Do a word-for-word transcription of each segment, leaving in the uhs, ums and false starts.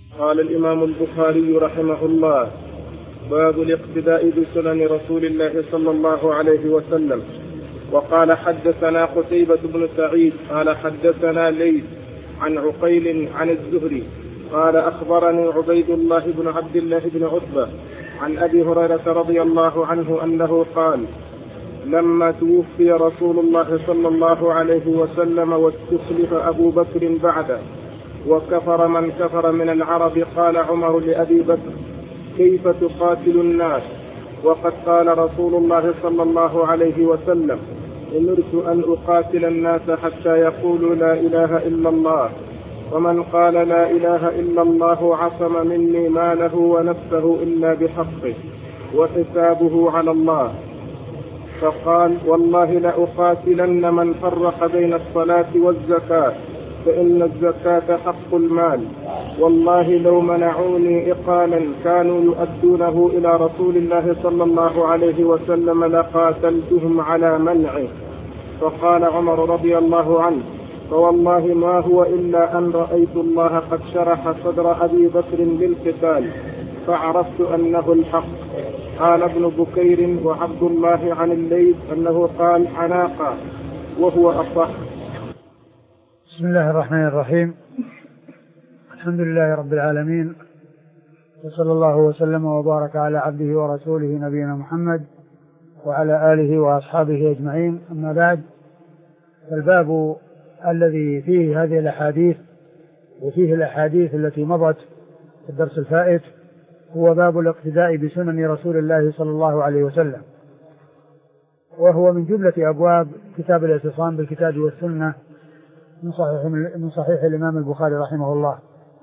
قال الإمام البخاري رحمه الله: باب الاقتداء بسنن رسول الله صلى الله عليه وسلم. وقال: حدثنا قتيبة بن سعيد قال حدثنا ليث عن عقيل عن الزهري قال: أخبرني عبيد الله بن عبد الله بن عتبة عن أبي هريرة رضي الله عنه أنه قال: لما توفي رسول الله صلى الله عليه وسلم واستخلف أبو بكر بعده وكفر من كفر من العرب، قال عمر لأبي بكر: كيف تقاتل الناس وقد قال رسول الله صلى الله عليه وسلم: أمرت أن أقاتل الناس حتى يقولوا لا إله إلا الله، ومن قال لا إله إلا الله عصم مني ماله ونفسه إلا بحقه وحسابه على الله. فقال: والله لأقاتلن من فرق بين الصلاة والزكاة، فإن الزكاة حق المال، والله لو منعوني إقالا كانوا يؤدونه إلى رسول الله صلى الله عليه وسلم لقاتلتهم على منعه. فقال عمر رضي الله عنه: فوالله ما هو إلا أن رأيت الله قد شرح صدر أبي بكر للقتال فعرفت أنه الحق. قال ابن بكير وعبد الله عن الليث أنه قال: عناقا، وهو أصح. بسم الله الرحمن الرحيم. الحمد لله رب العالمين، وصلى الله وسلم وبارك على عبده ورسوله نبينا محمد وعلى آله وأصحابه أجمعين. أما بعد، فالباب الذي فيه هذه الأحاديث وفيه الأحاديث التي مضت في الدرس الفائت هو باب الاقتداء بسنن رسول الله صلى الله عليه وسلم، وهو من جملة أبواب كتاب الاعتصام بالكتاب والسنة من صحيح, من صحيح الإمام البخاري رحمه الله.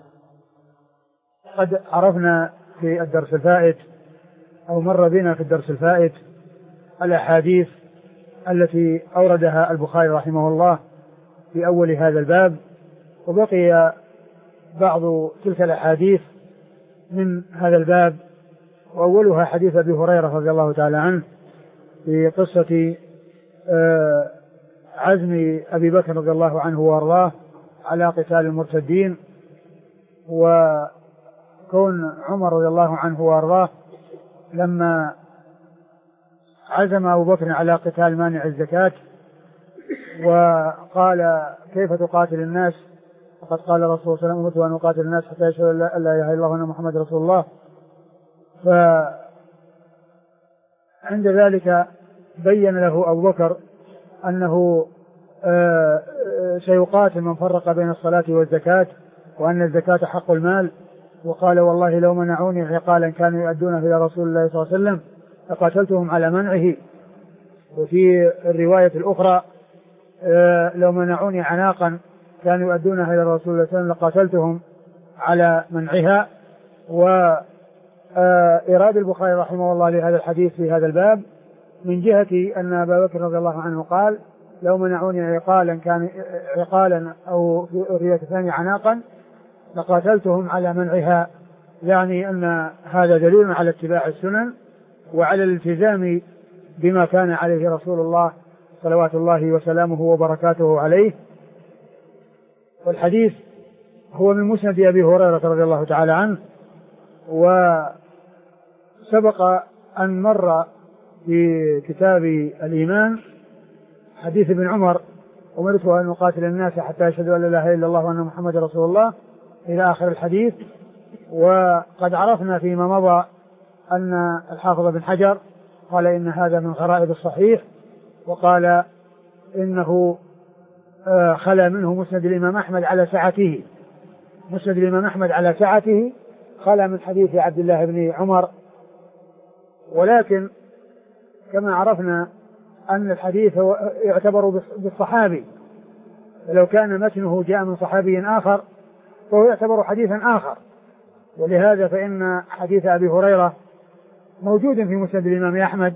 قد عرفنا في الدرس الفائت أو مر بنا في الدرس الفائت الأحاديث التي أوردها البخاري رحمه الله في أول هذا الباب، وبقي بعض تلك الأحاديث من هذا الباب، وأولها حديث أبي هريرة رضي الله تعالى عنه في قصة عزم أبي بكر رضي الله عنه وارضاه على قتال المرتدين، وكون عمر رضي الله عنه وارضاه لما عزم أبو بكر على قتال مانع الزكاة وقال: كيف تقاتل الناس وقد قال رسول الله صلى الله عليه وسلم: أمرت أن أقاتل الناس حتى يشهدوا أن لا إله إلا الله وأن محمد رسول الله. فعند ذلك بين له أبو بكر أنه سيقاتل من فرق بين الصلاة والزكاة، وأن الزكاة حق المال، وقال: والله لو منعوني عقالا كانوا يؤدونه إلى رسول الله صلى الله عليه وسلم لقاتلتهم على منعه. وفي الرواية الأخرى: لو منعوني عناقا كانوا يؤدونها إلى رسول الله صلى الله عليه وسلم لقاتلتهم على منعها. وإراد البخاري رحمه الله لهذا الحديث في هذا الباب من جهة أن أبا بكر رضي الله عنه قال: لو منعوني عقالا كان عقالا أو في الرواية الثانية عناقا لقاتلتهم على منعها، يعني أن هذا دليل على اتباع السنن وعلى الالتزام بما كان عليه رسول الله صلوات الله وسلامه وبركاته عليه. والحديث هو من مسند أبي هريرة رضي الله تعالى عنه، وسبق أن مر في كتاب الإيمان حديث ابن عمر: أمرت أن أقاتل الناس حتى يشهدوا أن لا إله إلا الله وأن محمد رسول الله، إلى آخر الحديث. وقد عرفنا فيما مضى أن الحافظ بن حجر قال إن هذا من غرائب الصحيح، وقال إنه خلا منه مسند الإمام أحمد على سعته، مسند الإمام أحمد على سعته خلا من حديث عبد الله بن عمر. ولكن كما عرفنا أن الحديث يعتبر بالصحابي، فلو كان متنه جاء من صحابي آخر فهو يعتبر حديثا آخر، ولهذا فإن حديث أبي هريرة موجود في مسند الإمام أحمد،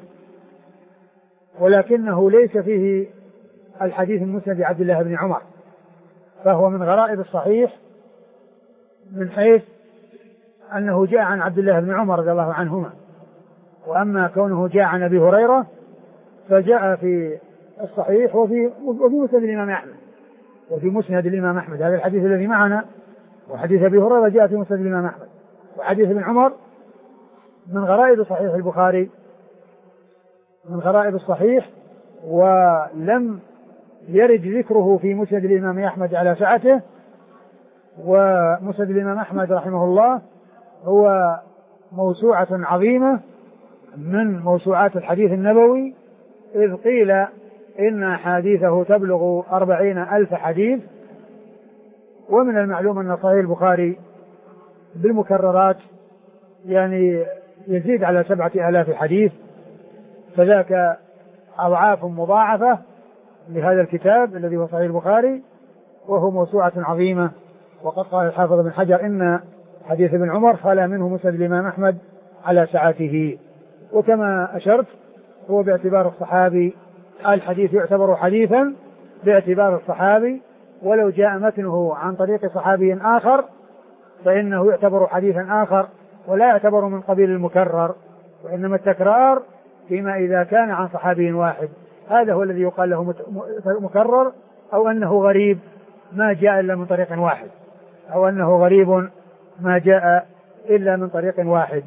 ولكنه ليس فيه الحديث المسند عبد الله بن عمر، فهو من غرائب الصحيح من حيث أنه جاء عن عبد الله بن عمر رضي الله عنهما. وأما كونه جاء عن أبي هريرة فجاء في الصحيح وفي وفي مسند الإمام أحمد وفي مسند الإمام أحمد. هذا الحديث الذي معنا وحديث أبي هريرة جاء في مسند الإمام أحمد. وحديث ابن عمر من غرائب صحيح البخاري، من غرائب الصحيح، ولم يرد ذكره في مسند الإمام أحمد على سعته. ومسند الإمام أحمد رحمه الله هو موسوعة عظيمة من موسوعات الحديث النبوي، إذ قيل إن أحاديثه تبلغ أربعين ألف حديث. ومن المعلوم أن صحيح البخاري بالمكررات يعني يزيد على سبعة آلاف حديث، فذاك أضعاف مضاعفة لهذا الكتاب الذي هو صحيح البخاري، وهو موسوعة عظيمة. وقد قال الحافظ بن حجر إن حديث ابن عمر خلا منه مسند الإمام أحمد على سعته. وكما أشرت هو باعتبار الصحابي، الحديث يعتبر حديثا باعتبار الصحابي، ولو جاء متنه عن طريق صحابي آخر فإنه يعتبر حديثا آخر ولا يعتبر من قبيل المكرر، وإنما التكرار فيما إذا كان عن صحابي واحد، هذا هو الذي يقال له مكرر، أو أنه غريب ما جاء إلا من طريق واحد، أو أنه غريب ما جاء إلا من طريق واحد.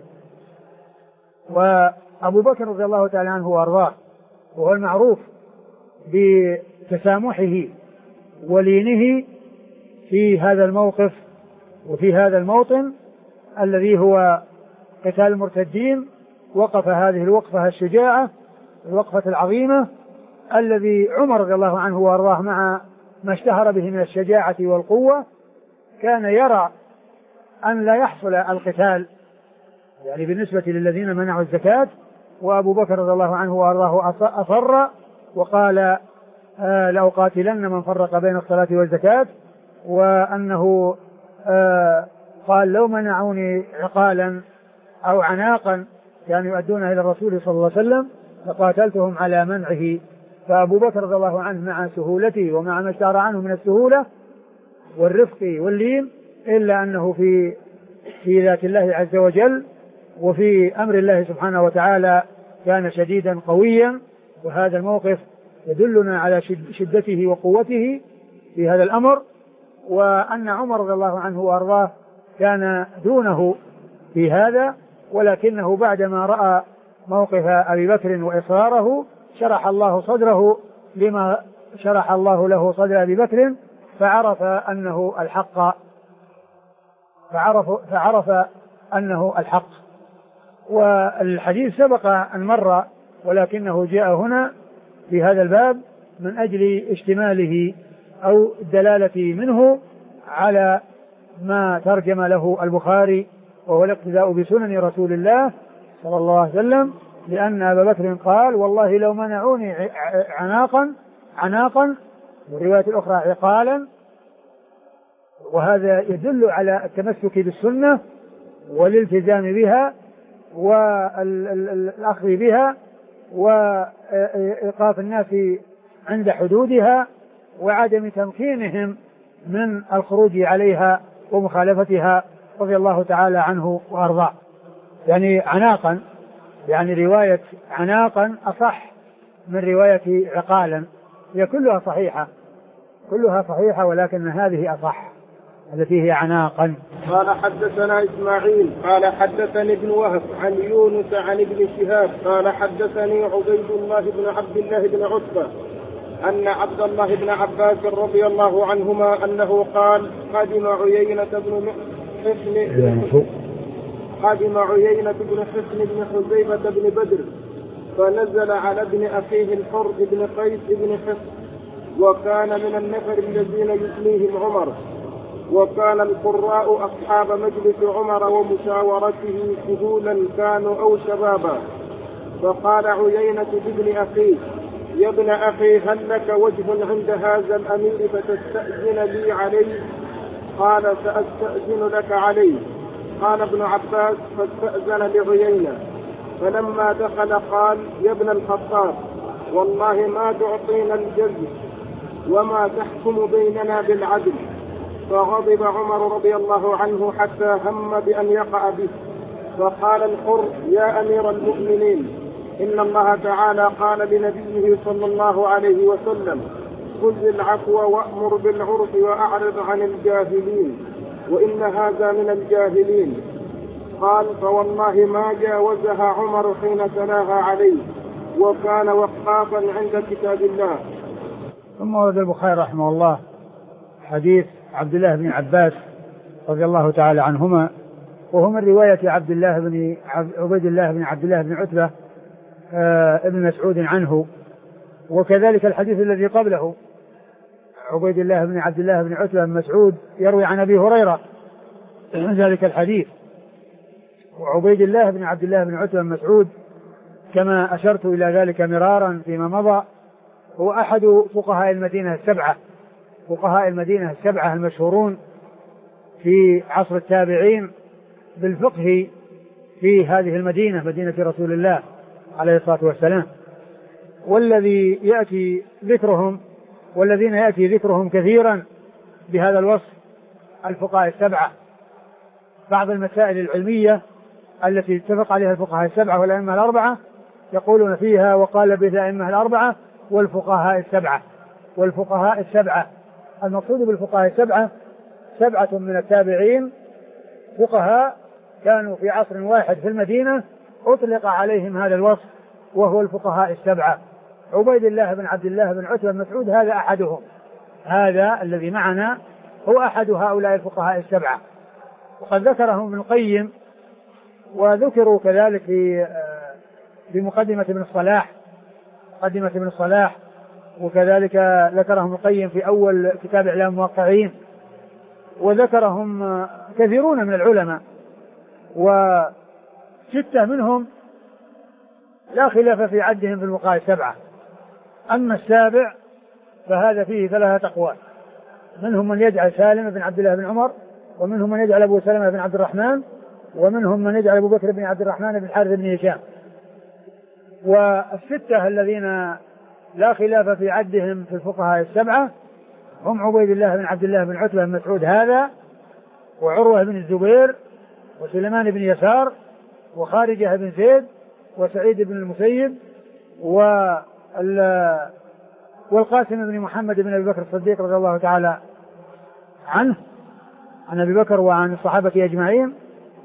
وأبو بكر رضي الله تعالى عنه وأرضاه وهو المعروف بتسامحه ولينه في هذا الموقف وفي هذا الموطن الذي هو قتال المرتدين، وقف هذه الوقفة الشجاعة، الوقفة العظيمة، الذي عمر رضي الله عنه وأرضاه مع ما اشتهر به من الشجاعة والقوة كان يرى أن لا يحصل القتال يعني بالنسبة للذين منعوا الزكاة، وأبو بكر رضي الله عنه وأرضاه أصر وقال آه لأقاتلن من فرق بين الصلاة والزكاة، وأنه آه قال لو منعوني عقالا أو عناقا كانوا يؤدونها إلى الرسول صلى الله عليه وسلم فقاتلتهم على منعه. فأبو بكر رضي الله عنه مع سهولته ومع ما اشتهر عنه من السهولة والرفق واللين، إلا أنه في في ذات الله عز وجل وفي أمر الله سبحانه وتعالى كان شديدا قويا. وهذا الموقف يدلنا على شدته وقوته في هذا الأمر، وأن عمر رضي الله عنه وأرضاه كان دونه في هذا، ولكنه بعدما رأى موقف أبي بكر وإصراره شرح الله صدره لما شرح الله له صدر أبي بكر، فعرف أنه الحق فعرف, فعرف أنه الحق. والحديث سبق أن مر، ولكنه جاء هنا في هذا الباب من أجل اشتماله أو الدلالة منه على ما ترجم له البخاري، وهو الاقتداء بسنن رسول الله صلى الله عليه وسلم، لأن أبا بكر قال والله لو منعوني عناقا عناقا والرواية الأخرى عقالا، وهذا يدل على التمسك بالسنة والالتزام بها والأخذ بها وإيقاف الناس عند حدودها وعدم تمكينهم من الخروج عليها ومخالفتها رضي الله تعالى عنه وأرضاه. يعني عناقا، يعني رواية عناقا أصح من رواية عقالا، هي كلها صحيحة كلها صحيحة ولكن هذه أصح التي هي عناقا. قال حدثنا إسماعيل قال حدثني ابن وهب عن يونس عن ابن شهاب قال حدثني عبيد الله بن عبد الله بن عتبة أن عبد الله بن عباس رضي الله عنهما أنه قال قدم عيينة بن حصن قدم عيينة بن حصن بن حذيفة بن بدر فنزل على ابن أخيه الحر بن قيس بن حصن، وكان من النفر الذين يثنيهم عمر، وكان القراء أصحاب مجلس عمر ومشاورته سهولا كانوا أو شبابا. فقال عيينة لابن أخيه يا ابن أخي هل لك وجه عند هذا الأمير فتستأذن لي عليه؟ قال سأستأذن لك عليه. قال ابن عباس فاستأذن لعيينة، فلما دخل قال يا ابن الخطاب والله ما تعطينا الجزء وما تحكم بيننا بالعدل. فغضب عمر رضي الله عنه حتى هم بأن يقع به، فقال الحر يا أمير المؤمنين إن الله تعالى قال لنبيه صلى الله عليه وسلم خذ العفو وأمر بالعرف وأعرض عن الجاهلين، وإن هذا من الجاهلين. قال فوالله ما جاوزها عمر حين تلاها عليه وكان وقافا عند كتاب الله. ثم ورد البخاري رحمه الله حديث عبد الله بن عباس رضي الله تعالى عنهما، وهو من رواية عبد الله بن عبيد الله بن عبد الله بن عتبة ابن مسعود عنه، وكذلك الحديث الذي قبله عبيد الله بن عبد الله بن عتبة بن مسعود يروي عن أبي هريرة من ذلك الحديث. وعبيد الله بن عبد الله بن عتبة بن مسعود كما أشرت إلى ذلك مرارا فيما مضى هو أحد فقهاء المدينة السبعة، فقهاء المدينة السبعة المشهورون في عصر التابعين بالفقه في هذه المدينة، مدينة رسول الله عليه الصلاة والسلام، والذي يأتي ذكرهم والذين يأتي ذكرهم كثيرا بهذا الوصف الفقهاء السبعة. بعض المسائل العلمية التي اتفق عليها الفقهاء السبعة والأئمة الأربعة يقولون فيها وقال بها الأئمة الأربعة والفقهاء السبعة. والفقهاء السبعة المقصود بالفقهاء السبعة سبعة من التابعين فقهاء كانوا في عصر واحد في المدينة أطلق عليهم هذا الوصف وهو الفقهاء السبعة. عبيد الله بن عبد الله بن عتبة بن مسعود هذا أحدهم، هذا الذي معنا هو أحد هؤلاء الفقهاء السبعة، وقد ذكرهم ابن القيم وذكروا كذلك في في مقدمة ابن الصلاح مقدمة ابن الصلاح وكذلك ذكرهم ابن القيم في أول كتاب إعلام الموقعين، وذكرهم كثيرون من العلماء، وستة منهم لا خلاف في عدهم في الفقهاء السبعة. أما السابع فهذا فيه ثلاثة أقوال، منهم من يجعل سالم بن عبد الله بن عمر، ومنهم من يجعل أبو سلمة بن عبد الرحمن، ومنهم من يجعل أبو بكر بن عبد الرحمن بن الحارث بن هشام. والستة الذين لا خلاف في عدهم في الفقهاء السبعة هم عبيد الله بن عبد الله بن عتبة بن مسعود هذا، وعروة بن الزبير، وسليمان بن يسار، وخارجة بن زيد، وسعيد بن المسيب، والقاسم بن محمد بن أبي بكر الصديق رضي الله تعالى عنه عن أبي بكر وعن الصحابة أجمعين.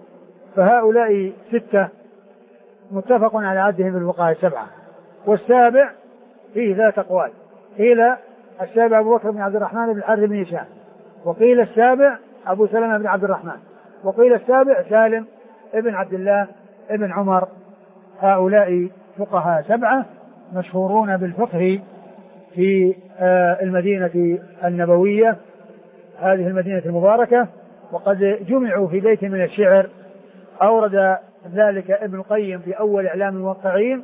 فهؤلاء ستة متفق على عدهم في الفقهاء السبعة. والسابع فيه ذات أقوال، قيل السابع أبو بكر بن عبد الرحمن بن الحارث بن هشام، وقيل السابع أبو سلمة بن عبد الرحمن، وقيل السابع سالم ابن عبد الله ابن عمر. هؤلاء فقهاء سبعة مشهورون بالفقه في المدينة النبوية، هذه المدينة المباركة، وقد جمعوا في بيت من الشعر أورد ذلك ابن القيم في أول إعلام الموقعين.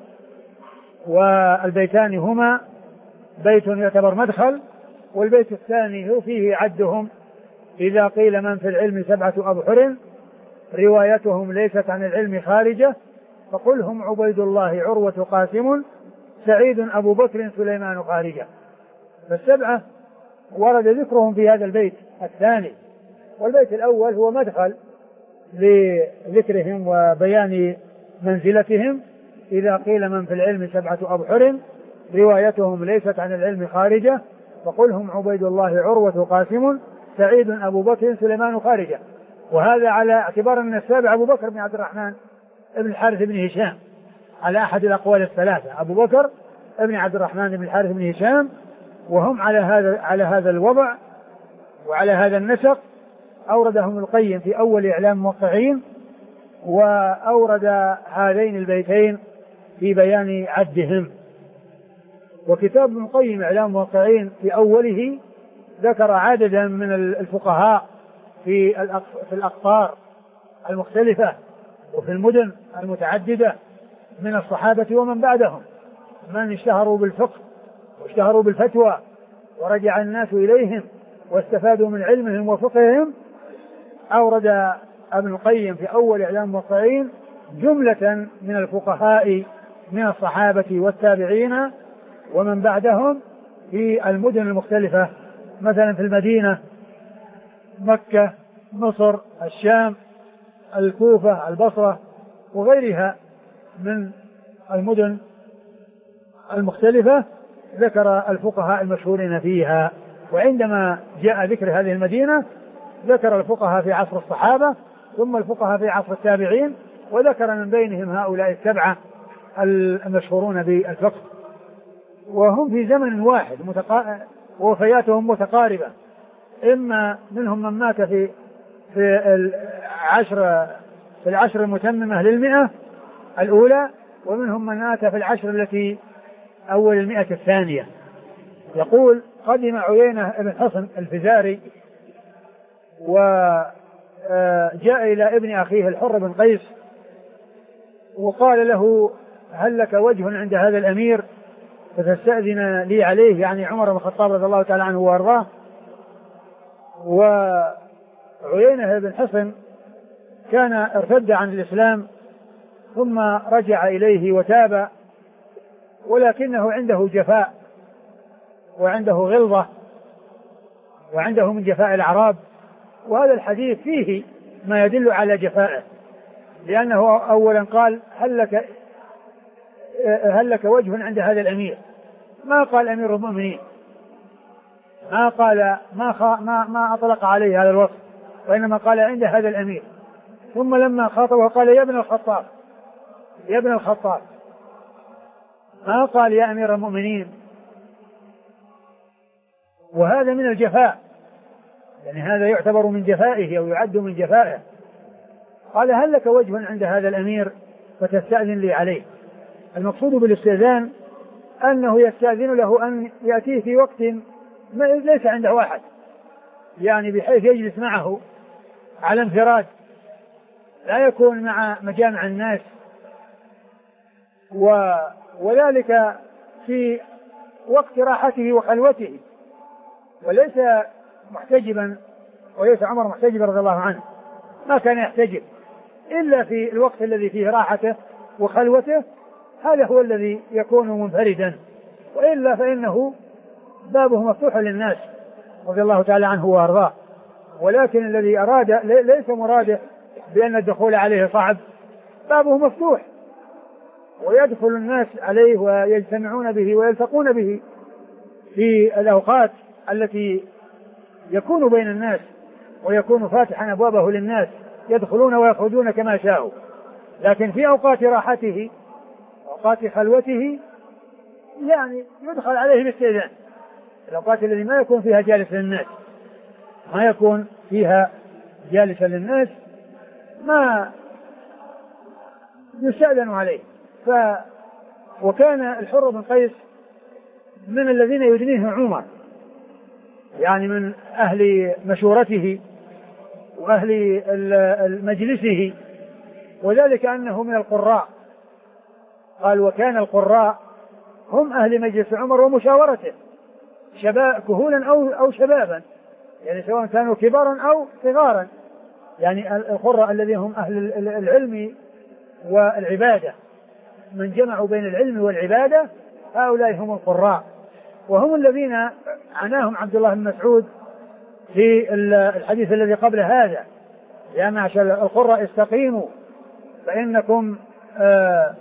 والبيتان هما بيت يعتبر مدخل، والبيت الثاني هو فيه عدهم: إذا قيل من في العلم سبعة أبحر روايتهم ليست عن العلم خارجة فقل هم عبيد الله عروة قاسم سعيد أبو بكر سليمان خارجة. فالسبعة ورد ذكرهم في هذا البيت الثاني، والبيت الأول هو مدخل لذكرهم وبيان منزلتهم: إذا قيل من في العلم سبعة أبحر روايتهم ليست عن العلم خارجة فقل هم عبيد الله عروة قاسم سعيد أبو بكر سليمان خارجة. وهذا على اعتبار أن السابع أبو بكر بن عبد الرحمن ابن الحارث بن هشام على أحد الأقوال الثلاثة، أبو بكر ابن عبد الرحمن بن الحارث بن هشام، وهم على هذا على هذا الوضع وعلى هذا النسق أوردهم القيم في أول إعلام موقعين، وأورد هذين البيتين في بيان عدهم. وكتاب ابن القيم إعلام موقعين في أوله ذكر عددا من الفقهاء في في الأقطار المختلفة وفي المدن المتعددة من الصحابة ومن بعدهم، من اشتهروا بالفقه واشتهروا بالفتوى ورجع الناس إليهم واستفادوا من علمهم وفقههم. أورد ابن القيم في أول إعلام الموقعين جملة من الفقهاء من الصحابة والتابعين ومن بعدهم في المدن المختلفة، مثلا في المدينة، مكة، مصر، الشام، الكوفة، البصرة، وغيرها من المدن المختلفة ذكر الفقهاء المشهورين فيها. وعندما جاء ذكر هذه المدينة ذكر الفقهاء في عصر الصحابة ثم الفقهاء في عصر التابعين، وذكر من بينهم هؤلاء السبعة المشهورون بالفقه، وهم في زمن واحد متقا... ووفياتهم متقاربة، إما منهم من مات في في العشر في العشر المتممة للمئة الأولى، ومنهم من مات في العشر التي أول المئة الثانية. يقول قدم عيينة بن حصن الفزاري وجاء إلى ابن أخيه الحر بن قيس وقال له هل لك وجه عند هذا الأمير فتستأذن لي عليه، يعني عمر بن الخطاب رضي الله تعالى عنه وارضاه. وعيينة بن حصن كان ارتد عن الإسلام ثم رجع إليه وتاب، ولكنه عنده جفاء وعنده غلظة وعنده من جفاء الأعراب، وهذا الحديث فيه ما يدل على جفائه، لأنه أولا قال هل لك هل لك وجه عند هذا الأمير، ما قال أمير المؤمنين، ما قال ما خ... ما ما أطلق عليه هذا الوصف، وإنما قال عند هذا الأمير. ثم لما خاطبه قال يا ابن الخطاب يا ابن الخطاب، ما قال يا أمير المؤمنين. وهذا من الجفاء، يعني هذا يعتبر من جفائه أو يعد من جفائه. قال هل لك وجه عند هذا الأمير فتستأذن لي عليه. المقصود بالاستئذان أنه يستأذن له أن يأتيه في وقت ليس عنده أحد، يعني بحيث يجلس معه على انفراد، لا يكون مع مجامع الناس، وذلك في وقت راحته وخلوته، وليس محتجبا، وليس عمر محتجبا رضي الله عنه، ما كان يحتجب إلا في الوقت الذي فيه راحته وخلوته، هذا هو الذي يكون منفردا، وإلا فإنه بابه مفتوح للناس رضي الله تعالى عنه وارضاه. ولكن الذي أراد ليس مراده بأن الدخول عليه صعب، بابه مفتوح ويدخل الناس عليه ويجتمعون به ويلتقون به في الأوقات التي يكون بين الناس، ويكون فاتحا أبوابه للناس يدخلون ويخرجون كما شاءوا. لكن في أوقات راحته أوقات خلوته يعني يدخل عليه باستئذان، الأوقات التي ما يكون فيها جالس للناس ما يكون فيها جالسا للناس ما يستأذن عليه. ف وكان الحر بن قيس من الذين يدنيه عمر، يعني من أهل مشورته وأهل مجلسه، وذلك أنه من القراء. قال وكان القراء هم أهل مجلس عمر ومشاورته، شباب كهولا أو, أو شبابا، يعني سواء كانوا كبارا أو صغارا، يعني القراء الذين هم أهل العلم والعبادة، من جمعوا بين العلم والعبادة هؤلاء هم القراء، وهم الذين عناهم عبد الله بن مسعود في الحديث الذي قبل هذا: يا معشر القراء استقيموا فإنكم آآ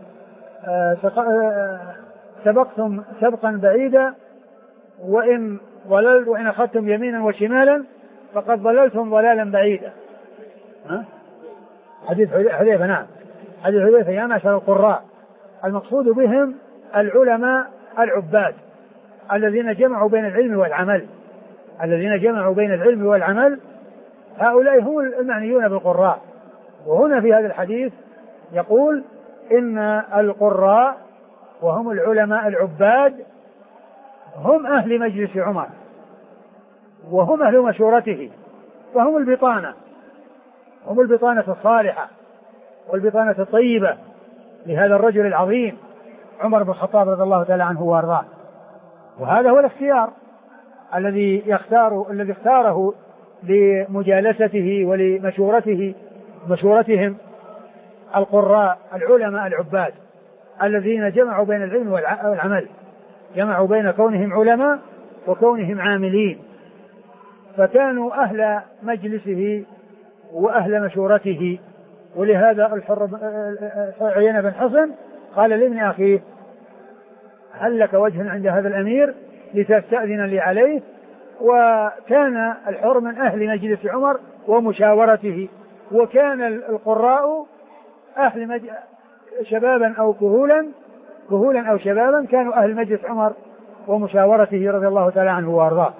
آآ سبقتم سبقا بعيدا، وإن ضللت وإن أخذتم يمينا وشمالا فقد ضللتم ضلالا بعيدا. ها؟ حديث حذيفة. نعم، حديث حذيفة: يا معشر القراء، المقصود بهم العلماء العباد الذين جمعوا بين العلم والعمل، الذين جمعوا بين العلم والعمل، هؤلاء هم المعنيون بالقراء. وهنا في هذا الحديث يقول إن القراء وهم العلماء العباد هم أهل مجلس عمر وهم أهل مشورته، فهم البطانة، هم البطانة الصالحة والبطانة الطيبة لهذا الرجل العظيم عمر بن الخطاب رضي الله تعالى عنه وارضاه. وهذا هو الاختيار الذي يختار الذي اختاره لمجالسته ولمشورته مشورتهم القراء العلماء العباد الذين جمعوا بين العلم والعمل، جمعوا بين كونهم علماء وكونهم عاملين، فكانوا أهل مجلسه وأهل مشورته. ولهذا الحر عيينة بن حصن قال لابن أخيه: هل لك وجه عند هذا الأمير لتستأذن لي عليه؟ وكان الحر من أهل مجلس عمر ومشاورته. وكان القراء أهل مج... شبابا أو كهولا كهولا أو شبابا كانوا أهل مجلس عمر ومشاورته رضي الله تعالى عنه وأرضاه.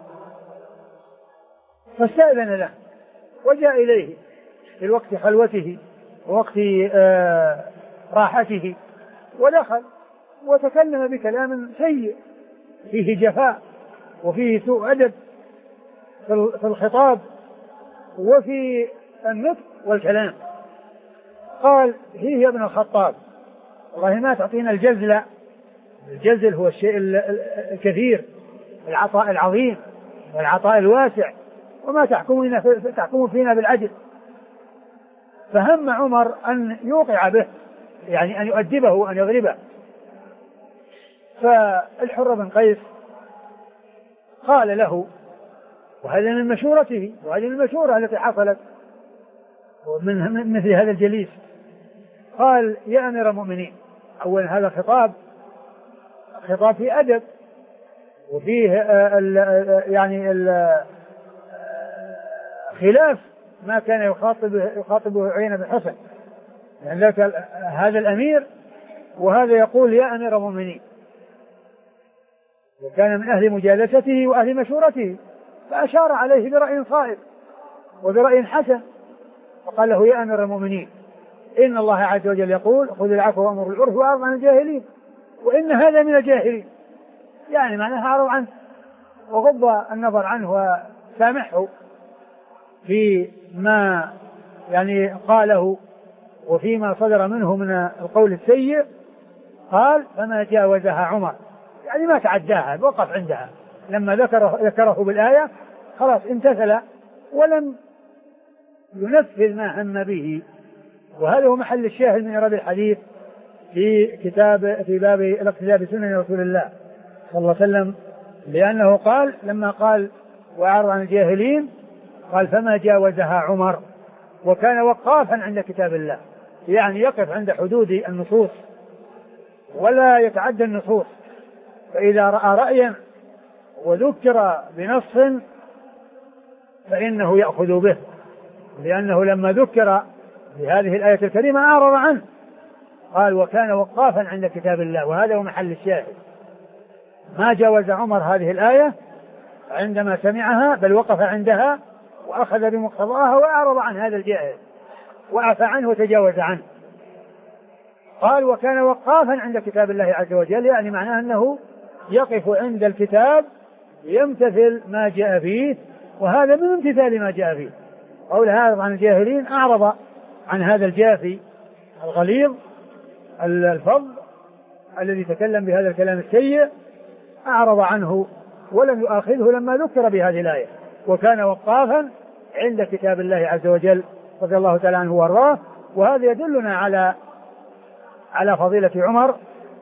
فاستأذن له وجاء إليه في وقت خلوته ووقت آه راحته، ودخل وتكلم بكلام سيء فيه جفاء وفيه سوء أدب في الخطاب وفي النطق والكلام. قال: هي يا ابن الخطاب، والله ما تعطينا الجزل. الجزل هو الشيء الكثير، العطاء العظيم والعطاء الواسع، وما تحكمون تحكم فينا بالعدل. فهم عمر أن يوقع به، يعني أن يؤدبه وأن يضربه. فالحر بن قيس قال له، وهذا من مشورته، وهذه المشورة التي حصلت من مثل هذا الجليس، قال: يا أمير المؤمنين، أولا هذا خطاب خطاب فيه أدب وفيه ال يعني ال خلاف ما كان يخاطب يخاطبه عيينة بن حسن، يعني هذا الأمير وهذا يقول: يا أمير المؤمنين، وكان من أهل مجالسته وأهل مشورته، فأشار عليه برأي صائب وبرأي حسن، فقال له: يا أمير المؤمنين، إن الله عز وجل يقول: خذ العفو وأمر بالعرف وأعرض عن الجاهلين، وإن هذا من الجاهلين، يعني معناها أعرض عنه وغض النظر عنه وسامحه في ما يعني قاله وفيما صدر منه من القول السيء. قال: فما جاوزها عمر، يعني ما تعداها، وقف عندها لما ذكره, ذكره بالآية، خلاص امتثل ولم ينفذ ما هم به. وهذا هو محل الشاهد من إيراد الحديث في كتاب في باب الاقتداء بسنن رسول الله صلى الله عليه وسلم، لأنه قال لما قال: وأعرض عن الجاهلين، قال: فما جاوزها عمر، وكان وقافا عند كتاب الله، يعني يقف عند حدود النصوص ولا يتعدى النصوص. فإذا رأى رأيا وذكر بنص فإنه يأخذ به، لأنه لما ذكر بهذه الآية الكريمة أعرض عنه. قال: وكان وقافا عند كتاب الله، وهذا هو محل الشاهد. ما جاوز عمر هذه الآية عندما سمعها، بل وقف عندها وأخذ بمقتضاها وأعرض عن هذا الجاهل وعفى عنه وتجاوز عنه. قال: وكان وقافا عند كتاب الله عز وجل، يعني معناه أنه يقف عند الكتاب يمتثل ما جاء فيه، وهذا من امتثال ما جاء فيه. قول: أعرض عن الجاهلين، أعرض عن هذا الجافي الغليظ الفظ الذي تكلم بهذا الكلام السيء، أعرض عنه ولم يؤاخذه لما ذكر بهذه الآية. وكان وقافا عند كتاب الله عز وجل رضي الله تعالى عنه وارضاه. وهذا يدلنا على على فضيلة عمر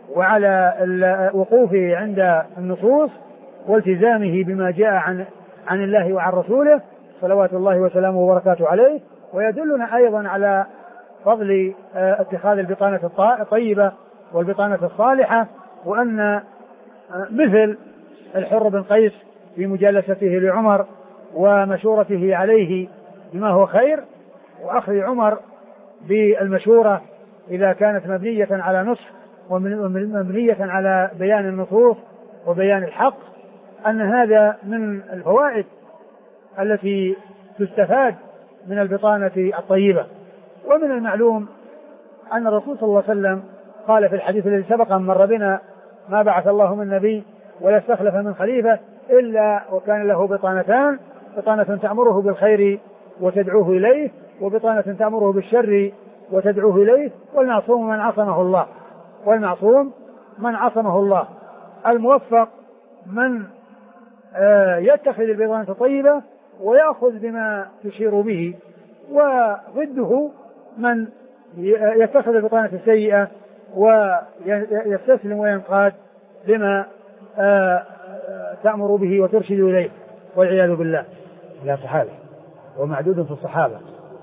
وعلى وقوفه عند النصوص والتزامه بما جاء عن عن الله وعن رسوله صلوات الله وسلامه وبركاته عليه. ويدلنا أيضا على فضل اتخاذ البطانة الطيبة والبطانة الصالحة، وأن مثل الحر بن قيس في مجالسته لعمر ومشورته عليه بما هو خير، وأخذ عمر بالمشورة إذا كانت مبنية على نصح ومبنية على بيان النصوص وبيان الحق، أن هذا من الفوائد التي تستفاد من البطانة الطيبة. ومن المعلوم أن الرسول صلى الله عليه وسلم قال في الحديث الذي سبق أن مر بنا: ما بعث الله من نبي ولا استخلف من خليفة إلا وكان له بطانتان، بطانة تأمره بالخير وتدعوه إليه، وبطانة تأمره بالشر وتدعوه إليه. والمعصوم من عصمه الله والمعصوم من عصمه الله. الموفق من يتخذ البطانة الطيبة ويأخذ بما تشير به، وضده من يتخذ البطانة السيئة ويستسلم وينقاد لما تأمر به وترشد إليه، والعياذ بالله. لا صحابة ومعدود في الصحابة.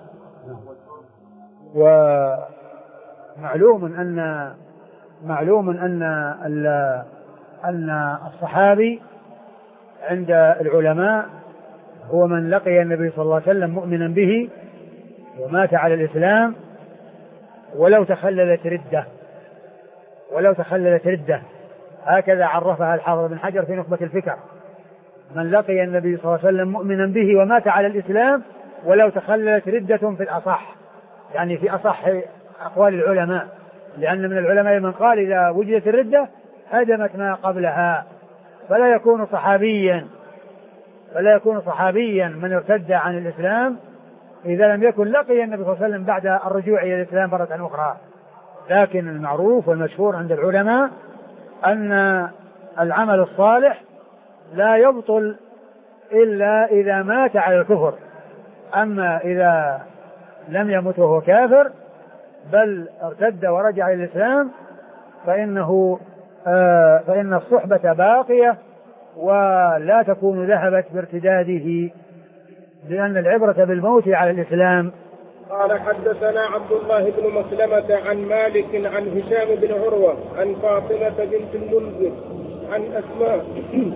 ومعلوم أن معلوم أن أن الصحابي عند العلماء هو من لقي النبي صلى الله عليه وسلم مؤمنا به ومات على الإسلام ولو تخللت ردة، ولو تخللت ردة، هكذا عرفها الحافظ بن حجر في نخبة الفكر: من لقي النبي صلى الله عليه وسلم مؤمنا به ومات على الإسلام ولو تخللت ردة في الأصح، يعني في أصح أقوال العلماء، لأن من العلماء من قال إذا وجدت الردة هدمت ما قبلها، فلا يكون صحابيا فلا يكون صحابيا من ارتد عن الإسلام إذا لم يكن لقي النبي صلى الله عليه وسلم بعد الرجوع إلى الإسلام مرة أخرى. لكن المعروف والمشهور عند العلماء أن العمل الصالح لا يبطل إلا إذا مات على الكفر، أما إذا لم يمت وهو كافر بل ارتد ورجع إلى الإسلام فإنه آه فإن الصحبة باقية ولا تكون ذهبت بارتداده، لأن العبرة بالموت على الإسلام. قال حدثنا عبد الله بن مسلمة عن مالك عن هشام بن عروة عن فاطمة بنت المنذر عن أسماء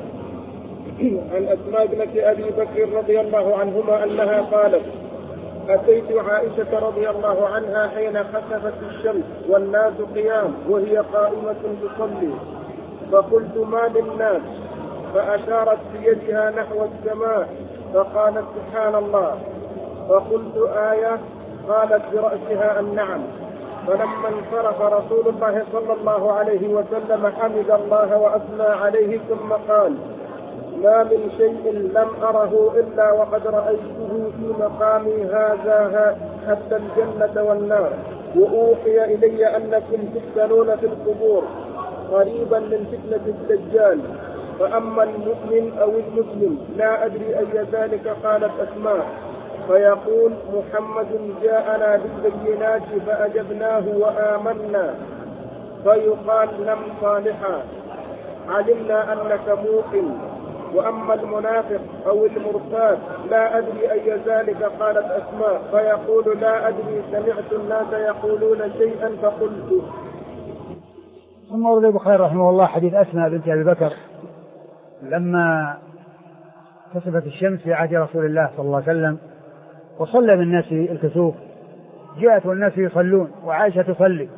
عن أسماء بنت أبي بكر رضي الله عنهما أنها قالت: أتيت عائشة رضي الله عنها حين خسفت الشمس والناس قيام وهي قائمة تصلي، فقلت: ما للناس؟ فأشارت بيدها نحو السماء فقالت: سبحان الله. فقلت: آية؟ قالت برأسها: النعم. فلما انصرف رسول الله صلى الله عليه وسلم حمد الله وأثنى عليه ثم قال: ما من شيء لم أره إلا وقد رأيته في مقامي هذا حتى الجنة والنار، وأوحي إلي أنكم تفتنون في القبور قريبا من فتنة الدجال، فأما المؤمن أو المسلم لا أدري أي ذلك. قالت أسماء: فيقول: محمد جاءنا بالبينات فأجبناه وآمنا، فيقال: نم صالحا، علمنا أنك موقن. وأما المنافق أو المرتاب لا أدري أي ذلك. قالت أسماء: فيقول: لا أدري، سمعت الناس يقولون شيئا فقلت. ثم ورد البخاري رحمه الله حديث أسماء بنت أبي بكر لما كسفت الشمس في عهد رسول الله صلى الله عليه وسلم وصلى بالناس الكسوف، جاءت والناس يصلون وعائشة تصلي،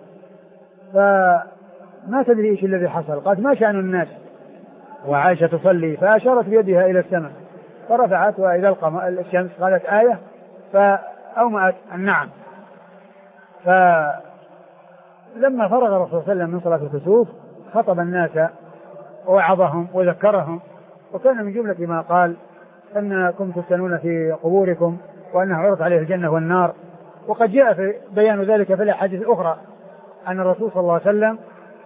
فما تدري إيش الذي حصل. قالت: ما شأن الناس وعائشة تصلي؟ فأشارت بيدها إلى السماء فرفعت وإذا القمر الشمس، قالت: آية؟ فأومأت النعم. فلما فرغ الرسول صلى الله عليه وسلم من صلاة الكسوف خطب الناس ووعظهم وذكرهم، وكان من جملة ما قال أنكم تفتنون في قبوركم وأنه عرض عليه الجنة والنار. وقد جاء في بيان ذلك في الأحاديث الأخرى أن الرسول صلى الله عليه وسلم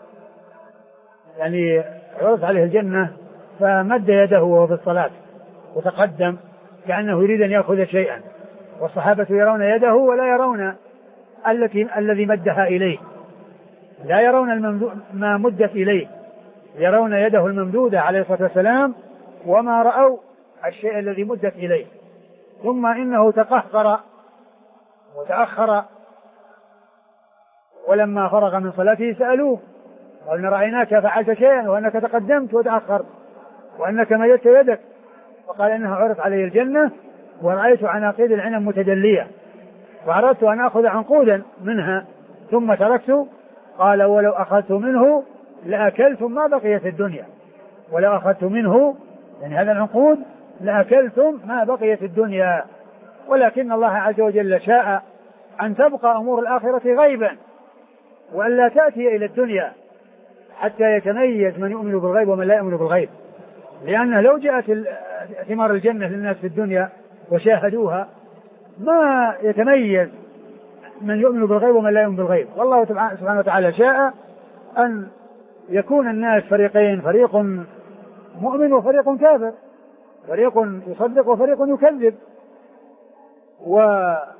يعني عرض عليه الجنة فمد يده وهو في الصلاة وتقدم كأنه يريد أن يأخذ شيئا، والصحابة يرون يده ولا يرون التي الذي مدها إليه، لا يرون ما مدت إليه، يرون يده الممدودة عليه الصلاة والسلام وما رأوا الشيء الذي مدت إليه. ثم إنه تقهقر وتأخر، ولما فرغ من صلاته سألوه: قالوا: رأيناك فعلت شيئا وأنك تقدمت وتأخرت وأنك مددت يدك. وقال: إنه عرض علي الجنة ورأيت عناقيد العنب متدلية وأردت أن أخذ عنقودا منها ثم تركت. قال: ولو أخذت منه لأكلتم ما بقيت الدنيا، ولو أخذت منه يعني هذا العنقود لأكلتم ما بقيت الدنيا، ولكن الله عز وجل شاء أن تبقى أمور الآخرة غيبا وألا تأتي إلى الدنيا حتى يتميز من يؤمن بالغيب ومن لا يؤمن بالغيب، لأنه لو جاءت ثمار الجنة للناس في الدنيا وشاهدوها ما يتميز من يؤمن بالغيب ومن لا يؤمن بالغيب. والله سبحانه وتعالى شاء أن يكون الناس فريقين، فريق مؤمن وفريق كافر، فريق يصدق وفريق يكذب. وجاءت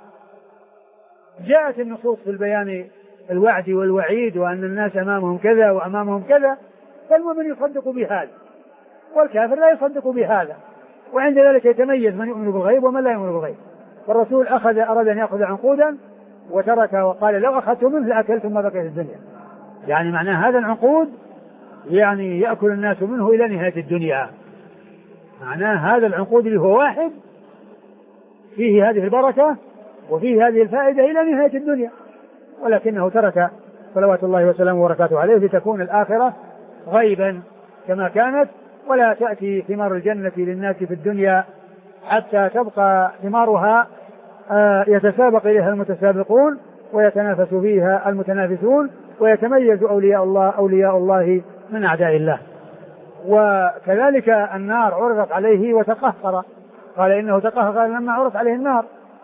النصوص في البيان الوعد والوعيد وأن الناس أمامهم كذا وأمامهم كذا، فالمؤمن يصدق بهذا والكافر لا يصدق بهذا، وعند ذلك يتميز من يؤمن بالغيب ومن لا يؤمن بالغيب. فالرسول أخذ أراد أن يأخذ عنقودا وترك وقال: لو أخذت منه لأكلتم ما بقيت الدنيا، يعني معناه هذا العنقود يعني يأكل الناس منه إلى نهاية الدنيا. معناه هذا العنقود اللي هو واحد فيه هذه البركة وفيه هذه الفائدة إلى نهاية الدنيا، ولكنه ترك صلوات الله وسلامه وبركاته عليه لتكون الآخرة غيبا كما كانت، ولا تأتي ثمار الجنة للناس في الدنيا حتى تبقى ثمارها يتسابق إليها المتسابقون ويتنافس فيها المتنافسون ويتميز أولياء الله أولياء الله من أعداء الله. وكذلك النار عرضت عليه وتقهقر، قال إنه تقهقر لما عرضت عليه النار،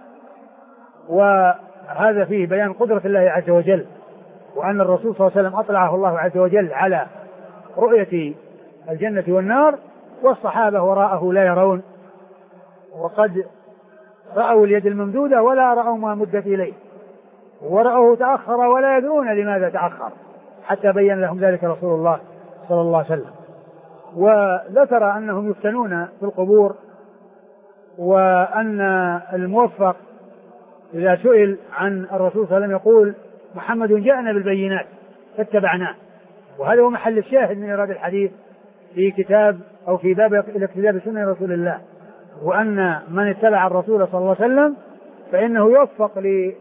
وهذا فيه بيان قدرة الله عز وجل، وأن الرسول صلى الله عليه وسلم أطلعه الله عز وجل على رؤية الجنة والنار، والصحابة وراءه لا يرون، وقد رأوا اليد الممدودة ولا رأوا ما مدت إليه، ورأوه تأخر ولا يدرون لماذا تأخر، حتى بين لهم ذلك رسول الله صلى الله عليه وسلم. وذكر أنهم يفتنون في القبور، وأن الموفق إذا سئل عن الرسول صلى الله عليه وسلم يقول محمد جاءنا بالبينات فاتبعناه، وهذا هو محل الشاهد من إيراد الحديث في كتاب أو في باب الاقتداء بسنة رسول الله، وأن من اتبع الرسول صلى الله عليه وسلم فإنه يوفق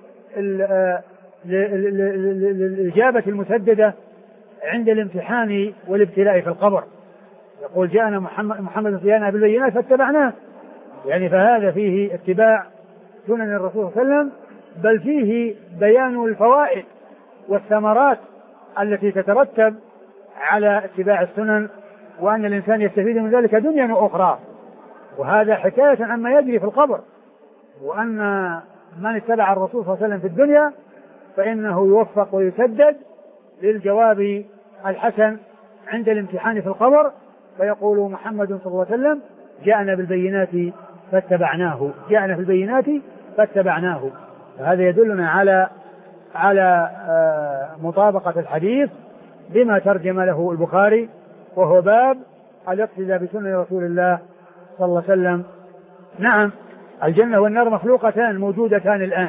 للإجابة المسددة عند الامتحان والابتلاء في القبر. يقول جاءنا محمد, محمد جاءنا بالبينات فاتبعناه، يعني فهذا فيه اتباع سنن الرسول صلى الله عليه وسلم، بل فيه بيان الفوائد والثمرات التي تترتب على اتباع السنن، وأن الإنسان يستفيد من ذلك دنيا وأخرى. وهذا حكاية عما يجري في القبر، وأن من اتبع الرسول صلى الله عليه وسلم في الدنيا فإنه يوفق ويسدد للجواب الحسن عند الامتحان في القبر، فيقول محمد صلى الله عليه وسلم جاءنا بالبينات فاتبعناه، جاءنا في البينات فاتبعناه. هذا يدلنا على على مطابقة الحديث بما ترجم له البخاري، وهو باب الاقتداء بسنة رسول الله صلى الله عليه وسلم. نعم، الجنة والنار مخلوقتان موجودتان الآن،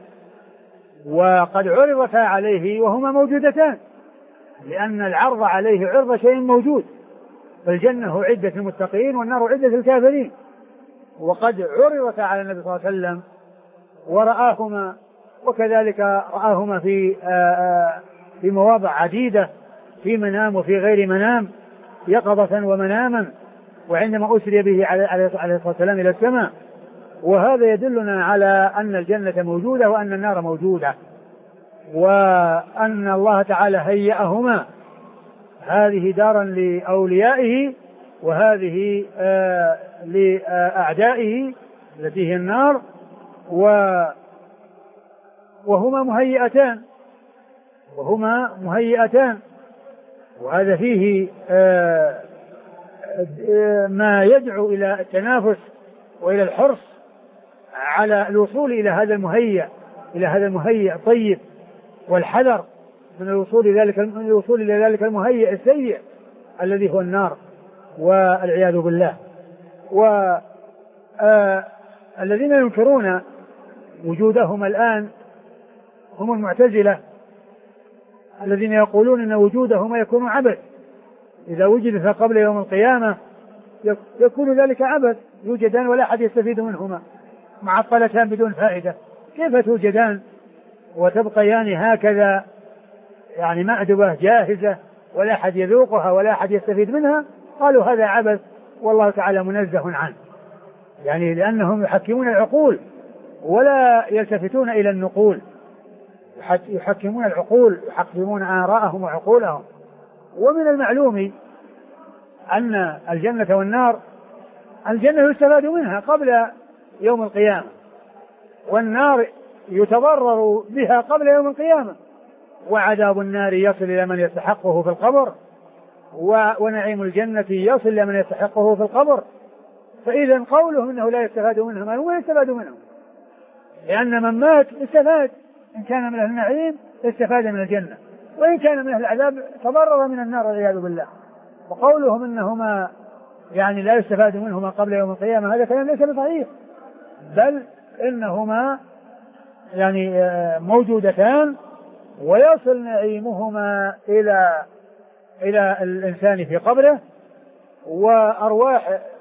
وقد عرضتا عليه وهما موجودتان، لأن العرض عليه عرض شيء موجود، فالجنة عدة المتقين والنار عدة الكافرين، وقد عرضتا على النبي صلى الله عليه وسلم ورآهما، وكذلك رآهما في في مواضع عديدة، في منام وفي غير منام، يقظة ومناما، وعندما أسري به عليه الصلاة والسلام إلى السماء. وهذا يدلنا على أن الجنة موجودة وأن النار موجودة، وأن الله تعالى هيأهما، هذه دارا لأوليائه وهذه آه لأعدائه التي هي النار، وهما مهيئتان وهما مهيئتان وهذا فيه آه ما يدعو إلى التنافس وإلى الحرص على الوصول إلى هذا المهيئ إلى هذا المهيئ الطيب، والحذر من الوصول إلى ذلك من الوصول إلى ذلك المهيئ السيء الذي هو النار والعياذ بالله. والذين ينكرون وجودهما الآن هم المعتزلة، الذين يقولون أن وجودهما يكون عبث، إذا وجدت قبل يوم القيامة يكون ذلك عبث، يوجدان ولا أحد يستفيد منهما، معطلتان بدون فائدة، كيف توجدان وتبقيان هكذا يعني مأدبة جاهزة ولا أحد يذوقها ولا أحد يستفيد منها؟ قالوا هذا عبث والله تعالى منزه عنه، يعني لأنهم يحكمون العقول ولا يلتفتون إلى النقول، يحكمون العقول، يحكمون آراءهم وعقولهم. ومن المعلوم أن الجنة والنار، الجنة يستفاد منها قبل يوم القيامة، والنار يتضرر بها قبل يوم القيامة، وعذاب النار يصل إلى من يستحقه في القبر، ونعيم الجنة يصل إلى من يستحقه في القبر. فإذا قوله إنه لا يستفاد منها هو يستفاد منه، لأن من مات استفاد، إن كان من أهل النعيم استفاد من الجنة، وإن كان من أهل العذاب تضرر من النار والعياذ بالله. وقولهم إنهما يعني لا يستفاد منهما قبل يوم القيامة هذا كلام ليس بصحيح، بل إنهما يعني موجودتان، ويصل نعيمهما إلى إلى الإنسان في قبره، وأرواح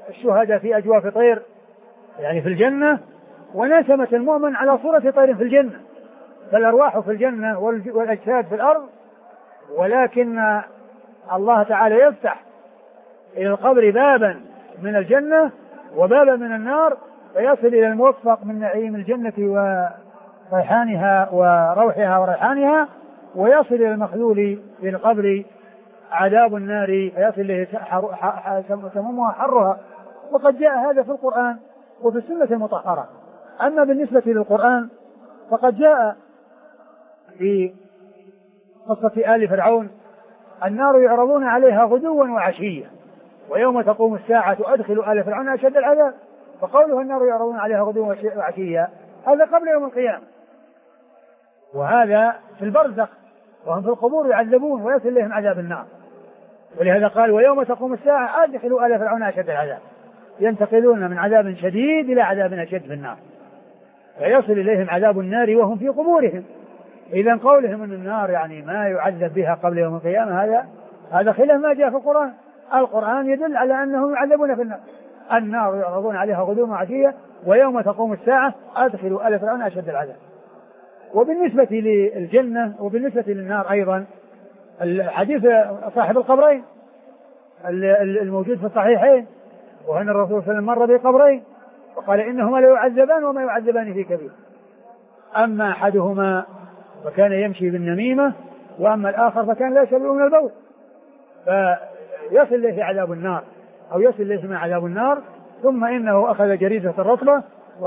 الشهداء في أجواف طير يعني في الجنة، ونسمة المؤمن على صورة طير في الجنة، فالأرواح في الجنة والأجساد في الأرض، ولكن الله تعالى يفتح إلى القبر بابا من الجنة وبابا من النار، فيصل إلى الموفق من نعيم الجنة وريحانها وروحها وريحانها، ويصل إلى المخذول في القبر عذاب النار فيصل إليه سمومها حرها. وقد جاء هذا في القرآن وفي السنة المطهرة. أما بالنسبة للقرآن فقد جاء في قصة آل فرعون: النار يعرضون عليها غدوا وعشيا ويوم تقوم الساعة أدخلوا آل فرعون أشد العذاب. فقوله النار يعرضون عليها غدوا وعشيا هذا قبل يوم القيامة، وهذا في البرزخ وهم في القبور يعذبون ويصل إليهم عذاب النار. ولهذا قال: ويوم تقوم الساعة أدخلوا آل فرعون أشد العذاب، ينتقلون من عذاب شديد إلى عذاب أشد في النار، فيصل إليهم عذاب النار وهم في قبورهم. إذن قولهم أن النار يعني ما يعذب بها قبل يوم القيامة هذا هذا خلاف ما جاء في القرآن. القرآن يدل على أنهم يعذبون في النار. النار يعرضون عليها غدوا وعشيا ويوم تقوم الساعة أدخلوا آل فرعون أشد العذاب. وبالنسبة للجنة وبالنسبة للنار أيضا الحديث صاحب القبرين الموجود في الصحيحين، وأن الرسول صلى الله عليه وسلم مر بقبرين وقال: إنهما لا يعذبان وما يعذبان في كبير، أما أحدهما فكان يمشي بالنميمة وأما الآخر فكان لا يشرب من البول، فيصل إليه عذاب النار أو يصل إليه من عذاب النار. ثم إنه أخذ جريدة الرطبة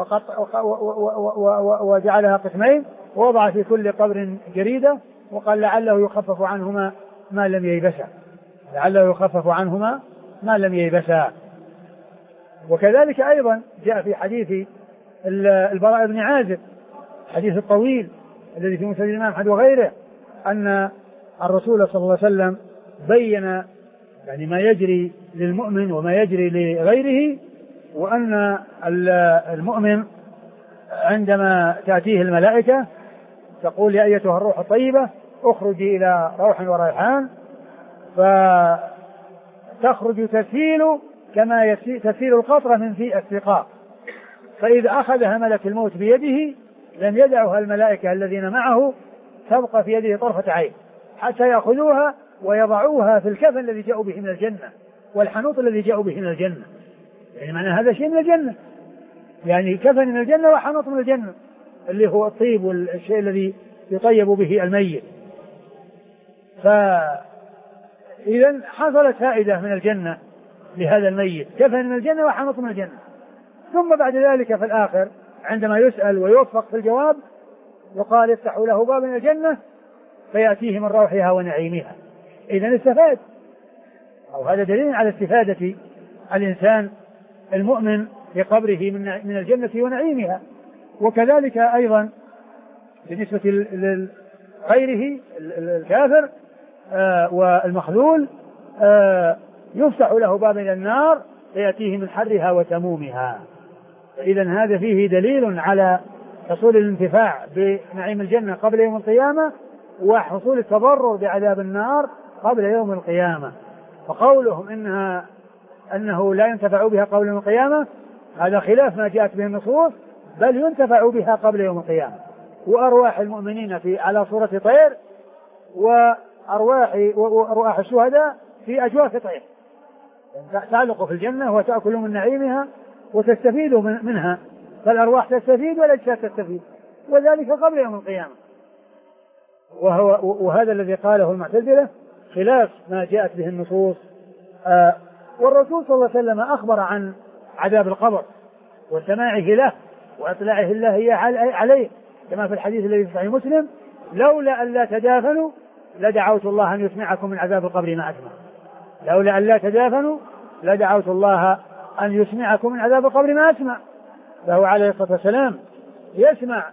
وجعلها قسمين ووضع في كل قبر جريدة وقال: لعله يخفف عنهما ما لم ييبسا، لعله يخفف عنهما ما لم ييبسا. وكذلك أيضا جاء في حديث البراء بن عازب الحديث الطويل الذي في مسند الإمام أحمد وغيره أن الرسول صلى الله عليه وسلم بين يعني ما يجري للمؤمن وما يجري لغيره، وأن المؤمن عندما تأتيه الملائكة تقول: يا أيتها الروح الطيبة اخرجي إلى روح وريحان، فتخرج تسيل كما تسيل القطرة من في السقاء، فإذا أخذها ملك الموت بيده لم يدعها الملائكة الذين معه تبقى في يده طرفة عين حتى يأخذوها ويضعوها في الكفن الذي جاءوا به من الجنة والحنوط الذي جاءوا به من الجنة. يعني معنى هذا شيء من الجنة، يعني كفن من الجنة وحنوط من الجنة اللي هو الطيب والشيء الذي يطيب به الميت. فإذا حصلت فائدة من الجنة لهذا الميت، كفن من الجنة وحنوط من الجنة. ثم بعد ذلك في الآخر عندما يسأل ويوفق في الجواب يقال: افتحوا له باب من الجنة فيأتيه من روحها ونعيمها. إذن استفاد، أو هذا دليل على استفادة الإنسان المؤمن في قبره من الجنة ونعيمها. وكذلك أيضا بالنسبة لغيره الكافر والمخذول يفتح له باب من النار فيأتيه من حرها وسمومها. إذن هذا فيه دليل على حصول الانتفاع بنعيم الجنة قبل يوم القيامة وحصول التضرر بعذاب النار قبل يوم القيامة. فقولهم إنها أنه لا ينتفع بها قبل يوم القيامة هذا خلاف ما جاءت به النصوص، بل ينتفع بها قبل يوم القيامة. وأرواح المؤمنين في على صورة طير وأرواح وأرواح الشهداء في أجواف طير، تعلق في الجنة وتأكل من نعيمها وتستفيد منها، فالأرواح تستفيد والأجساد تستفيد، وذلك قبل يوم القيامة. وهو وهذا الذي قاله المعتزلة خلاف ما جاءت به النصوص. آه والرسول صلى الله عليه وسلم أخبر عن عذاب القبر وسماعه له وإطلاعه الله عليه كما في الحديث الذي في صحيح مسلم: لولا أن لا تدافنوا لدعوت الله أن يسمعكم من عذاب القبر ما أسمع. لولا أن لا تدافنوا لدعوت الله أن يسمعكم من عذاب القبر ما أسمع. فهو عليه الصلاة والسلام يسمع،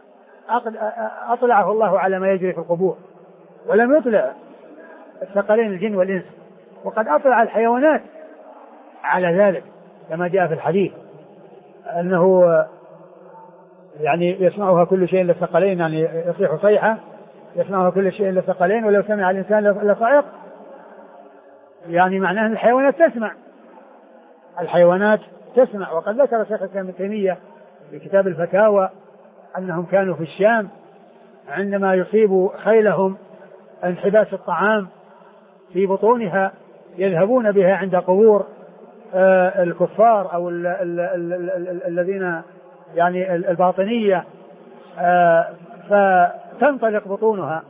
أطلعه الله على ما يجري في القبور ولم يطلع الثقلين الجن والإنس، وقد أطلع الحيوانات على ذلك كما جاء في الحديث أنه يعني يسمعها كل شيء إلا الثقلين، يعني يصيح صيحة يسمعها كل شيء إلا الثقلين، ولو سمع الإنسان لصعق. يعني معناه أن الحيوانات تسمع، الحيوانات تسمع. وقد ذكر شيخ الإسلام ابن تيمية في كتاب الفتاوى أنهم كانوا في الشام عندما يصيب خيلهم انحباس الطعام في بطونها يذهبون بها عند قبور آه الكفار أو ال ال ال ال ال الذين يعني الباطنية، آه فتنطلق بطونها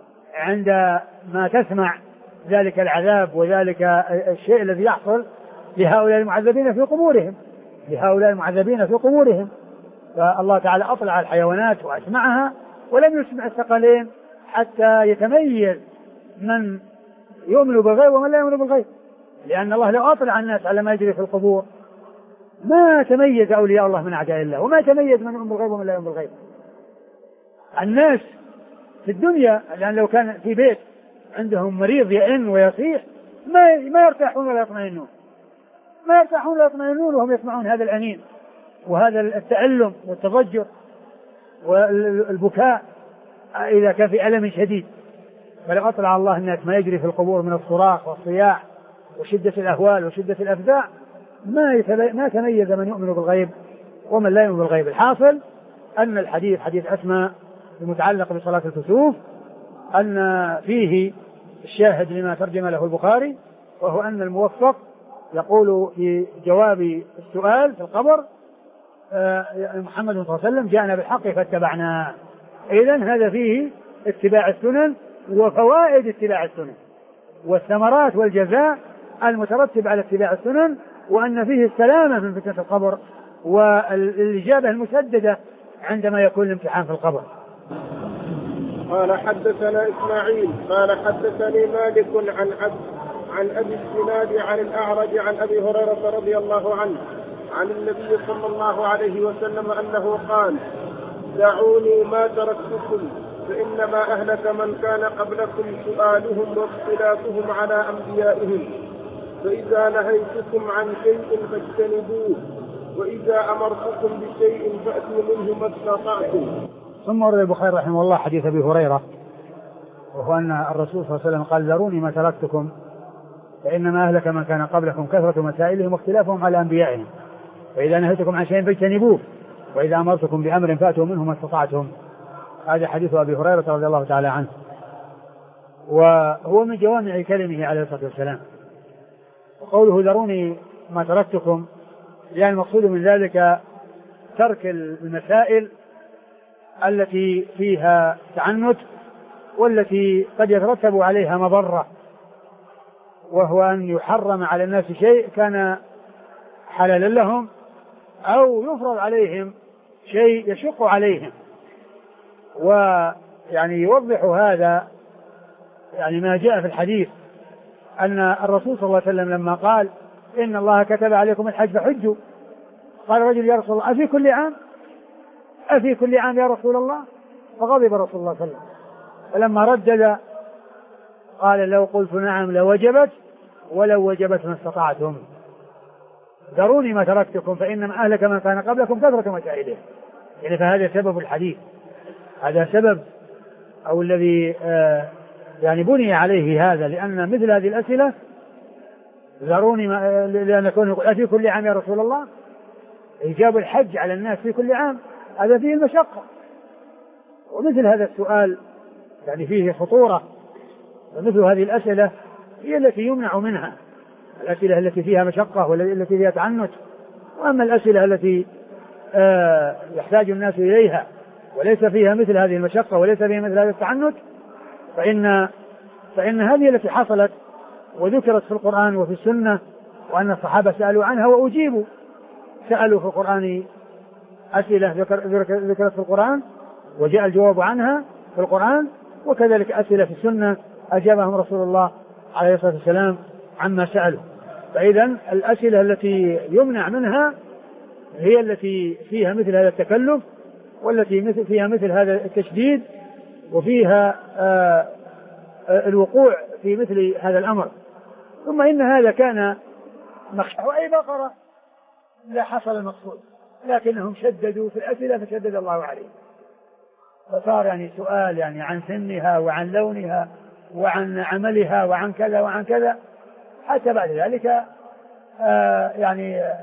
عندما تسمع ذلك العذاب وذلك الشيء الذي يحصل لهؤلاء المعذبين في قبورهم لهؤلاء المعذبين في قبورهم. فالله تعالى أطلع الحيوانات وأسمعها ولم يسمع الثقلين حتى يتميز من يؤمن بالغيب ومن لا يؤمن بالغيب، لأن الله لو أطلع الناس على ما يجري في القبور ما تميز أولياء الله من أعداء الله، وما تميز من يؤمن بالغيب ومن لا يؤمن بالغيب. الناس في الدنيا الآن لو كان في بيت عندهم مريض يئن ويصيح ما ما يرتاحون ولا يطمئنون ما يرتاحون ولا يطمئنون وهم يسمعون هذا الأنين وهذا التألم والتضجر والبكاء إذا كان في ألم شديد. فلو أطلع الله الناس ما يجري في القبور من الصراخ والصياح وشدة الأهوال وشدة الأفزاع ما ما تميز من يؤمن بالغيب ومن لا يؤمن بالغيب. الحاصل أن الحديث حديث أسماء المتعلق بصلاة الكسوف أن فيه الشاهد لما ترجم له البخاري، وهو أن الموفق يقول في جواب السؤال في القبر محمد صلى الله عليه وسلم جاءنا بالحق فاتبعناه. إذن هذا فيه اتباع السنن وفوائد اتباع السنن والثمرات والجزاء المترتب على اتباع السنن، وأن فيه السلامة من فتنة القبر والإجابة المسددة عندما يكون الامتحان في القبر. قال حدثنا إسماعيل قال حدثني مالك عن عبد عن أبي الزناد عن الأعرج عن أبي هريرة رضي الله عنه عن النبي صلى الله عليه وسلم أنه قال: دعوني ما تركتكم فإنما أهلك من كان قبلكم سؤالهم واختلافهم على أنبيائهم، فإذا نهيتكم عن شيء فاجتنبوه وإذا أمرتكم بشيء فأتوا منه ما استطعتم. ثم ورد البخاري رحمه الله حديث أبي هريرة، وهو أن الرسول صلى الله عليه وسلم قال: ذروني ما تركتكم فإنما أهلك من كان قبلكم كثرة مسائلهم واختلافهم على أنبيائهم، فإذا نهيتكم عن شيء فاجتنبوه وإذا أمرتكم بأمر فأتوا منه ما استطعتم. هذا حديث أبي هريرة رضي الله تعالى عنه، وهو من جوامع كلمه عليه الصلاة والسلام. وقوله ذروني ما تركتكم يعني المقصود من ذلك ترك المسائل التي فيها تعنت والتي قد يترتب عليها مضرة، وهو أن يحرم على الناس شيء كان حلالا لهم أو يفرض عليهم شيء يشق عليهم. ويعني يوضح هذا يعني ما جاء في الحديث أن الرسول صلى الله عليه وسلم لما قال: إن الله كتب عليكم الحج فحجوا، قال رجل: يا رسول الله أفي كل عام أفي كل عام يا رسول الله؟ فغضب رسول الله صلى الله عليه وسلم، فلما ردد قال: لو قلت نعم لوجبت ولو وجبت ما استطعتم. ذروني ما تركتكم فإنما أهلك من كان قبلكم كثرة مسائلهم. يعني فهذا سبب الحديث، هذا سبب أو الذي آه يعني بني عليه هذا، لأن مثل هذه الأسئلة ذروني ما لأن يكون يقول: أفي كل عام يا رسول الله؟ إيجاب الحج على الناس في كل عام هذا فيه المشقة، ومثل هذا السؤال يعني فيه خطورة، ومثل هذه الأسئلة هي التي يمنع منها، الأسئلة التي فيها مشقة والتي فيها تعنت. وأما الأسئلة التي آه يحتاج الناس إليها وليس فيها مثل هذه المشقة وليس فيها مثل هذا التعنت فإن فإن هذه التي حصلت وذكرت في القرآن وفي السنة، وأن الصحابة سألوا عنها وأجيبوا. سألوا في القرآن أسئلة ذكرت في القرآن وجاء الجواب عنها في القرآن، وكذلك أسئلة في السنة أجابهم رسول الله عليه الصلاة والسلام عما سألوا. فإذا الأسئلة التي يمنع منها هي التي فيها مثل هذا التكلف، والتي فيها مثل هذا التشديد، وفيها آآ آآ الوقوع في مثل هذا الأمر. ثم إن هذا كان مخشى وأي بقرة لا حصل المقصود، لكنهم شددوا في الأسئلة فشدد الله عليه، فصار يعني سؤال يعني عن سنها وعن لونها وعن عملها وعن كذا وعن كذا، حتى بعد ذلك آه يعني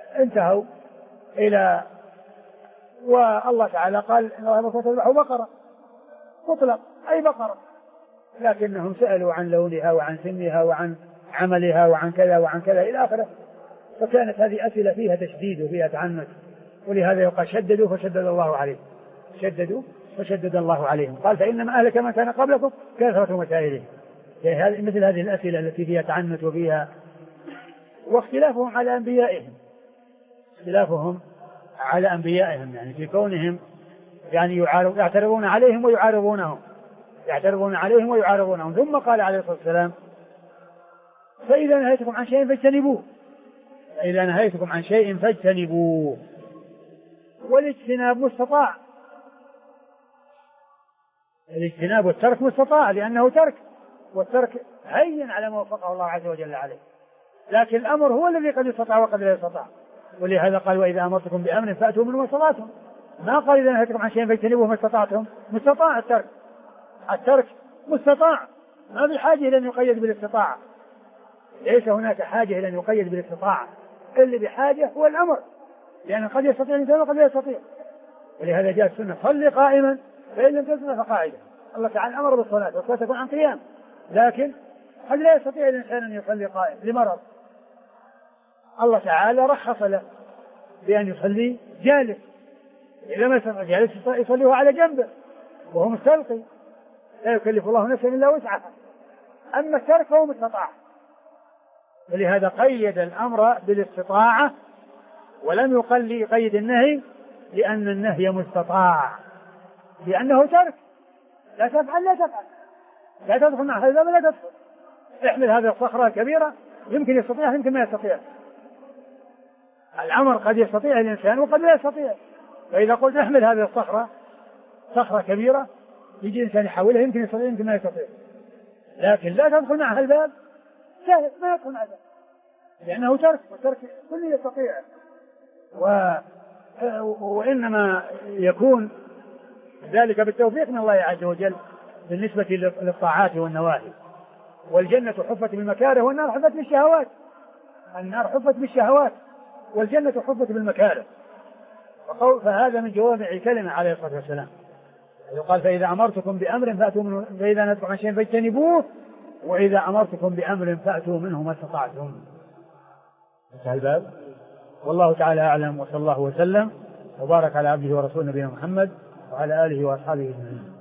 انتهوا إلى، والله تعالى قال إن الله يأمركم أن تذبحوا بقرة مطلق أي بقرة، لكنهم سألوا عن لونها وعن سنها وعن عملها وعن كذا وعن كذا إلى آخره، فكانت هذه أسئلة فيها تشديد وفيها تعنت، ولهذا يقال شددوا فشدد الله عليهم، شددوا فشدد الله عليهم. قال فإنما أهلك من كان قبلكم كثرة مسائلهم، يعني مثل هذه الأسئلة التي فيها تعنت وفيها، واختلافهم على أنبيائهم، اختلافهم على أنبيائهم يعني في كونهم يعني يعترضون عليهم ويعارضونهم، يعترضون عليهم ويعارضونهم. ثم قال عليه الصلاة والسلام فإذا نهيتكم عن شيء فاجتنبوه، فإذا نهيتكم عن شيء فاجتنبوه. والاجتناب مستطاع، الاجتناب والترك مستطاع لأنه ترك، والترك هين على ما وفقه الله عز وجل عليه، لكن الأمر هو الذي قد يستطاع وقد لا يستطاع. ولهذا قال وإذا أمرتكم بأمر فأتوا منه ما استطعتم، ما قال إذا نهيتكم عن شيء فاجتنبوه ما استطعتم. مستطاع الترك، الترك مستطاع، ما بحاجة إلى أن يقيد بالاستطاعة، ليس هناك حاجة إلى أن يقيد بالاستطاعة، اللي بحاجة هو الأمر، لأن قد يستطيع الإنسان وقد لا يستطيع. ولهذا جاء السنة صل قائما فإن لم تستطع فقاعدا. الله تعالى أمر بالصلاة والصلاة تكون عن قيام، لكن قد لا يستطيع الإنسان أن يصلي قائم لمرض، الله تعالى رخص له بأن يصلي جالس، إذا ما استطاع جالس يصليه على جنبه وهو مستلقي، لا يكلف الله نفسا إلا وسعها. أما الترك فهو مستطاع، ولهذا قيد الأمر بالاستطاعة ولم يقل يقيد النهي، لأن النهي مستطاع، لأنه ترك، لا تفعل لا تفعل، لا تدخل مع هذا لا تدخل، احمل هذه الصخرة الكبيرة، يمكن يستطيع يمكن ما يستطيع. الأمر قد يستطيع الإنسان وقد لا يستطيع، فإذا قلت احمل هذه الصخرة، صخرة كبيرة، يجي الإنسان يحاولها يمكن يستطيع يمكن ما يستطيع، لكن لا تدخل معها الباب، سهل ما يدخل مع الباب، لأنه ترك، وترك كل يستطيع. و... وإنما يكون ذلك بالتوفيق من الله عز وجل بالنسبة للطاعات والنواهي. والجنة حفت بالمكاره والنار حفت بالشهوات، النار حفت بالشهوات والجنة حفت بالمكاره. فهذا من جوامع كلمة عليه الصلاة والسلام، يقال فإذا أمرتكم بأمر فأتوا منه، فإذا نهيتكم عن شيء فاجتنبوه، وإذا أمرتكم بأمر فأتوا منه ما استطعتم. انتهى الباب. والله تعالى أعلم، وصلى الله وسلم وبارك على عبده ورسوله نبينا محمد وعلى آله وأصحابه أجمعين.